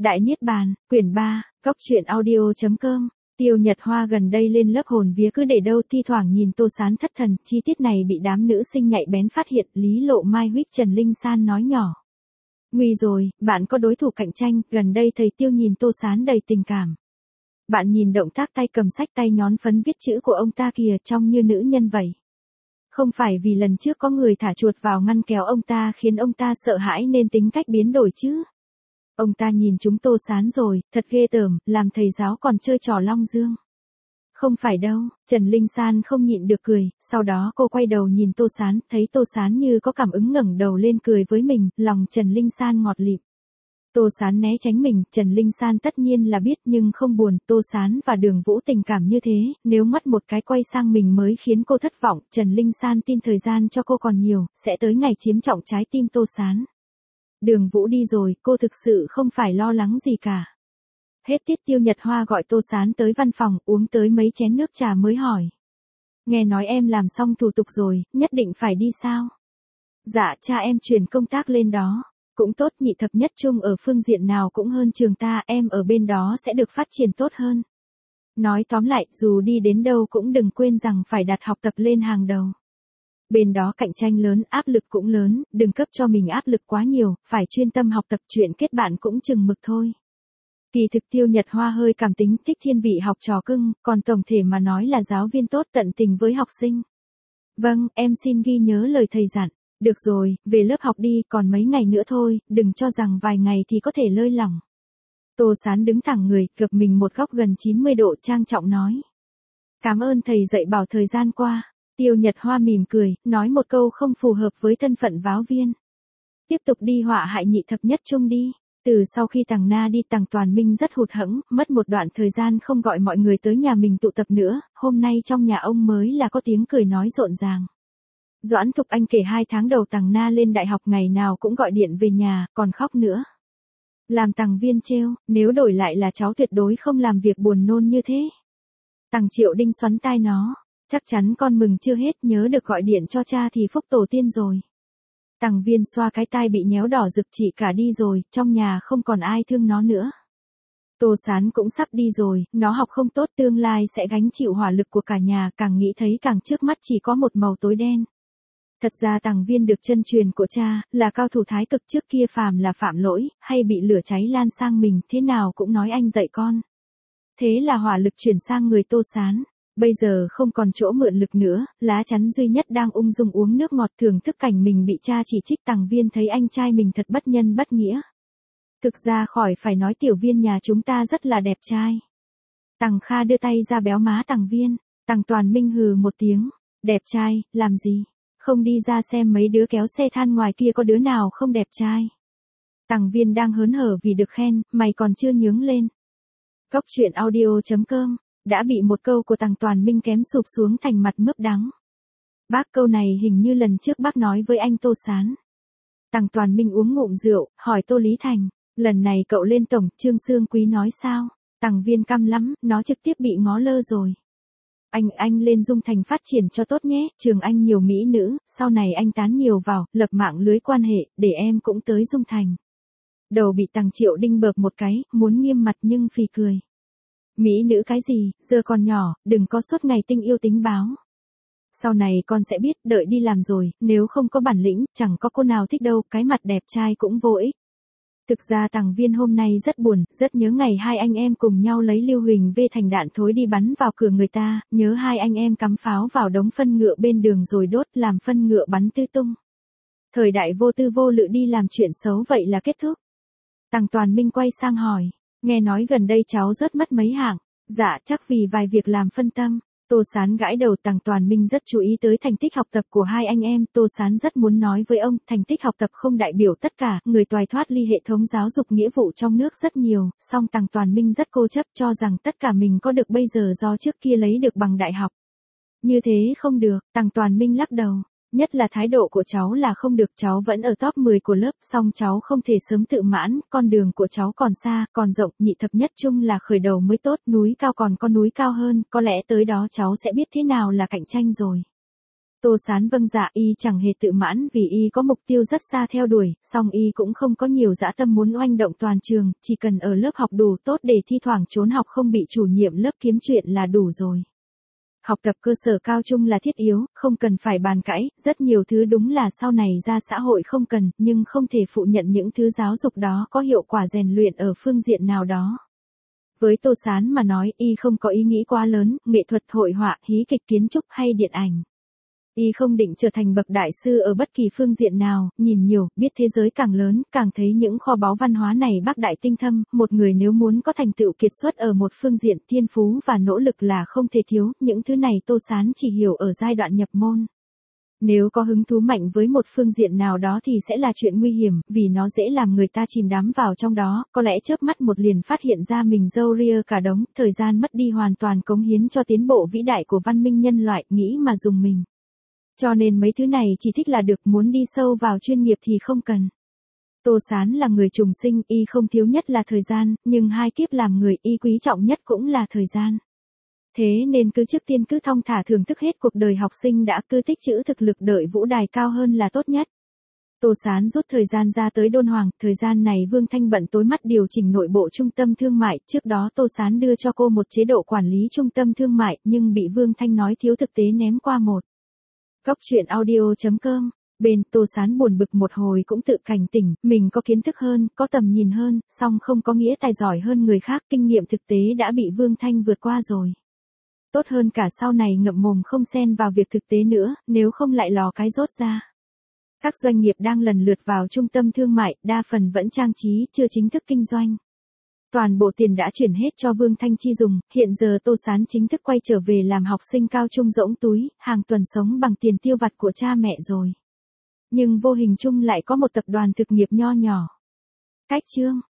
Đại Niết Bàn, quyển 3, Cóc truyện audio.com. Tiêu Nhật Hoa gần đây lên lớp hồn vía cứ để đâu thi thoảng nhìn Tô Sán thất thần, chi tiết này bị đám nữ sinh nhạy bén phát hiện, Lý Lộ Mai huých Trần Linh San nói nhỏ. Nguy rồi, bạn có đối thủ cạnh tranh, gần đây thầy Tiêu nhìn Tô Sán đầy tình cảm. Bạn nhìn động tác tay cầm sách tay nhón phấn viết chữ của ông ta kìa, trông như nữ nhân vậy. Không phải vì lần trước có người thả chuột vào ngăn kéo ông ta khiến ông ta sợ hãi nên tính cách biến đổi chứ. Ông ta nhìn chúng Tô Sán rồi, thật ghê tởm, làm thầy giáo còn chơi trò long dương. Không phải đâu, Trần Linh San không nhịn được cười, sau đó cô quay đầu nhìn Tô Sán, thấy Tô Sán như có cảm ứng ngẩng đầu lên cười với mình, lòng Trần Linh San ngọt lịm. Tô Sán né tránh mình, Trần Linh San tất nhiên là biết nhưng không buồn, Tô Sán và Đường Vũ tình cảm như thế, nếu mất một cái quay sang mình mới khiến cô thất vọng, Trần Linh San tin thời gian cho cô còn nhiều, sẽ tới ngày chiếm trọng trái tim Tô Sán. Đường Vũ đi rồi, cô thực sự không phải lo lắng gì cả. Hết tiết Tiêu Nhật Hoa gọi Tô Sán tới văn phòng, uống tới mấy chén nước trà mới hỏi. Nghe nói em làm xong thủ tục rồi, nhất định phải đi sao? Dạ, cha em chuyển công tác lên đó. Cũng tốt, nhị thập nhất trung ở phương diện nào cũng hơn trường ta, em ở bên đó sẽ được phát triển tốt hơn. Nói tóm lại, dù đi đến đâu cũng đừng quên rằng phải đặt học tập lên hàng đầu. Bên đó cạnh tranh lớn, áp lực cũng lớn, đừng cấp cho mình áp lực quá nhiều, phải chuyên tâm học tập, chuyện kết bạn cũng chừng mực thôi. Kỳ thực Tiêu Nhật Hoa hơi cảm tính, thích thiên vị học trò cưng, còn tổng thể mà nói là giáo viên tốt tận tình với học sinh. Vâng, em xin ghi nhớ lời thầy dặn. Được rồi, về lớp học đi, còn mấy ngày nữa thôi, đừng cho rằng vài ngày thì có thể lơi lỏng. Tô Sán đứng thẳng người, gập mình một góc gần 90 độ, trang trọng nói. Cảm ơn thầy dạy bảo thời gian qua. Tiêu Nhật Hoa mỉm cười, nói một câu không phù hợp với thân phận giáo viên. Tiếp tục đi họa hại nhị thập nhất trung đi. Từ sau khi Tằng Na đi, Tằng Toàn Minh rất hụt hẫng, mất một đoạn thời gian không gọi mọi người tới nhà mình tụ tập nữa, hôm nay trong nhà ông mới là có tiếng cười nói rộn ràng. Doãn Thục Anh kể 2 tháng đầu Tằng Na lên đại học ngày nào cũng gọi điện về nhà, còn khóc nữa. Làm Tằng Viên trêu, nếu đổi lại là cháu tuyệt đối không làm việc buồn nôn như thế. Tằng Triệu Đinh xoắn tai nó, chắc chắn con mừng chưa hết, nhớ được gọi điện cho cha thì phúc tổ tiên rồi. Tằng Viên xoa cái tai bị nhéo đỏ rực, chị cả đi rồi, trong nhà không còn ai thương nó nữa. Tô Sán cũng sắp đi rồi, nó học không tốt tương lai sẽ gánh chịu hỏa lực của cả nhà, càng nghĩ thấy càng trước mắt chỉ có một màu tối đen. Thật ra Tằng Viên được chân truyền của cha, là cao thủ thái cực, trước kia phàm là phạm lỗi, hay bị lửa cháy lan sang mình, thế nào cũng nói anh dạy con. Thế là hỏa lực chuyển sang người Tô Sán. Bây giờ không còn chỗ mượn lực nữa, lá chắn duy nhất đang ung dung uống nước ngọt thưởng thức cảnh mình bị cha chỉ trích. Tằng Viên thấy anh trai mình thật bất nhân bất nghĩa. Thực ra khỏi phải nói, Tiểu Viên nhà chúng ta rất là đẹp trai. Tằng Kha đưa tay ra béo má Tằng Viên. Tằng Toàn Minh hừ một tiếng. Đẹp trai, làm gì? Không đi ra xem mấy đứa kéo xe than ngoài kia có đứa nào không đẹp trai. Tằng Viên đang hớn hở vì được khen, mày còn chưa nhướng lên. Cóc truyện audio.com. Đã bị một câu của Tằng Toàn Minh kém sụp xuống thành mặt mướp đắng. Bác, câu này hình như lần trước bác nói với anh Tô Sán. Tằng Toàn Minh uống ngụm rượu, hỏi Tô Lý Thành, lần này cậu lên tổng, Trương Sương Quý nói sao? Tằng Viên căm lắm, nó trực tiếp bị ngó lơ rồi. Anh lên Dung Thành phát triển cho tốt nhé, trường anh nhiều mỹ nữ, sau này anh tán nhiều vào, lập mạng lưới quan hệ, để em cũng tới Dung Thành. Đầu bị Tằng Triệu Đinh bợp một cái, muốn nghiêm mặt nhưng phì cười. Mỹ nữ cái gì, giờ còn nhỏ, đừng có suốt ngày tinh yêu tính báo. Sau này con sẽ biết, đợi đi làm rồi, nếu không có bản lĩnh, chẳng có cô nào thích đâu, cái mặt đẹp trai cũng vô ích. Thực ra Tằng Viên hôm nay rất buồn, rất nhớ ngày hai anh em cùng nhau lấy Lưu Huỳnh V thành đạn thối đi bắn vào cửa người ta, nhớ hai anh em cắm pháo vào đống phân ngựa bên đường rồi đốt, làm phân ngựa bắn tứ tung. Thời đại vô tư vô lự đi làm chuyện xấu vậy là kết thúc. Tằng Toàn Minh quay sang hỏi. Nghe nói gần đây cháu rớt mất mấy hạng. Dạ, chắc vì vài việc làm phân tâm. Tô Sán gãi đầu. Tằng Toàn Minh rất chú ý tới thành tích học tập của hai anh em. Tô Sán rất muốn nói với ông, thành tích học tập không đại biểu tất cả, người toài thoát ly hệ thống giáo dục nghĩa vụ trong nước rất nhiều, song Tằng Toàn Minh rất cố chấp cho rằng tất cả mình có được bây giờ do trước kia lấy được bằng đại học. Như thế không được, Tằng Toàn Minh lắc đầu. Nhất là thái độ của cháu là không được, cháu vẫn ở top 10 của lớp, song cháu không thể sớm tự mãn, con đường của cháu còn xa, còn rộng, nhị thập nhất trung là khởi đầu mới tốt, núi cao còn có núi cao hơn, có lẽ tới đó cháu sẽ biết thế nào là cạnh tranh rồi. Tô Sán vâng dạ, y chẳng hề tự mãn vì y có mục tiêu rất xa theo đuổi, song y cũng không có nhiều dã tâm muốn oanh động toàn trường, chỉ cần ở lớp học đủ tốt để thi thoảng trốn học không bị chủ nhiệm lớp kiếm chuyện là đủ rồi. Học tập cơ sở cao trung là thiết yếu, không cần phải bàn cãi, rất nhiều thứ đúng là sau này ra xã hội không cần, nhưng không thể phụ nhận những thứ giáo dục đó có hiệu quả rèn luyện ở phương diện nào đó. Với Tô Sán mà nói, y không có ý nghĩ quá lớn, nghệ thuật hội họa, hí kịch kiến trúc hay điện ảnh. Y không định trở thành bậc đại sư ở bất kỳ phương diện nào, nhìn nhiều, biết thế giới càng lớn, càng thấy những kho báu văn hóa này bác đại tinh thâm, một người nếu muốn có thành tựu kiệt xuất ở một phương diện, thiên phú và nỗ lực là không thể thiếu, những thứ này Tô Sán chỉ hiểu ở giai đoạn nhập môn. Nếu có hứng thú mạnh với một phương diện nào đó thì sẽ là chuyện nguy hiểm, vì nó dễ làm người ta chìm đắm vào trong đó, có lẽ chớp mắt một liền phát hiện ra mình râu ria cả đống, thời gian mất đi hoàn toàn cống hiến cho tiến bộ vĩ đại của văn minh nhân loại, nghĩ mà dùng mình. Cho nên mấy thứ này chỉ thích là được, muốn đi sâu vào chuyên nghiệp thì không cần. Tô Sán là người trùng sinh, y không thiếu nhất là thời gian, nhưng hai kiếp làm người y quý trọng nhất cũng là thời gian. Thế nên cứ trước tiên cứ thong thả thưởng thức hết cuộc đời học sinh đã, cứ tích trữ thực lực đợi vũ đài cao hơn là tốt nhất. Tô Sán rút thời gian ra tới Đôn Hoàng, thời gian này Vương Thanh bận tối mắt điều chỉnh nội bộ trung tâm thương mại, trước đó Tô Sán đưa cho cô một chế độ quản lý trung tâm thương mại, nhưng bị Vương Thanh nói thiếu thực tế ném qua một. Góc truyện audio.com. Bên Tô Sán buồn bực một hồi cũng tự cảnh tỉnh, mình có kiến thức hơn, có tầm nhìn hơn, song không có nghĩa tài giỏi hơn người khác, kinh nghiệm thực tế đã bị Vương Thanh vượt qua rồi. Tốt hơn cả sau này ngậm mồm không xen vào việc thực tế nữa, nếu không lại lò cái rốt ra. Các doanh nghiệp đang lần lượt vào trung tâm thương mại, đa phần vẫn trang trí, chưa chính thức kinh doanh. Toàn bộ tiền đã chuyển hết cho Vương Thanh chi dùng, hiện giờ Tô Sán chính thức quay trở về làm học sinh cao trung rỗng túi, hàng tuần sống bằng tiền tiêu vặt của cha mẹ rồi. Nhưng vô hình chung lại có một tập đoàn thực nghiệp nho nhỏ. Cách chương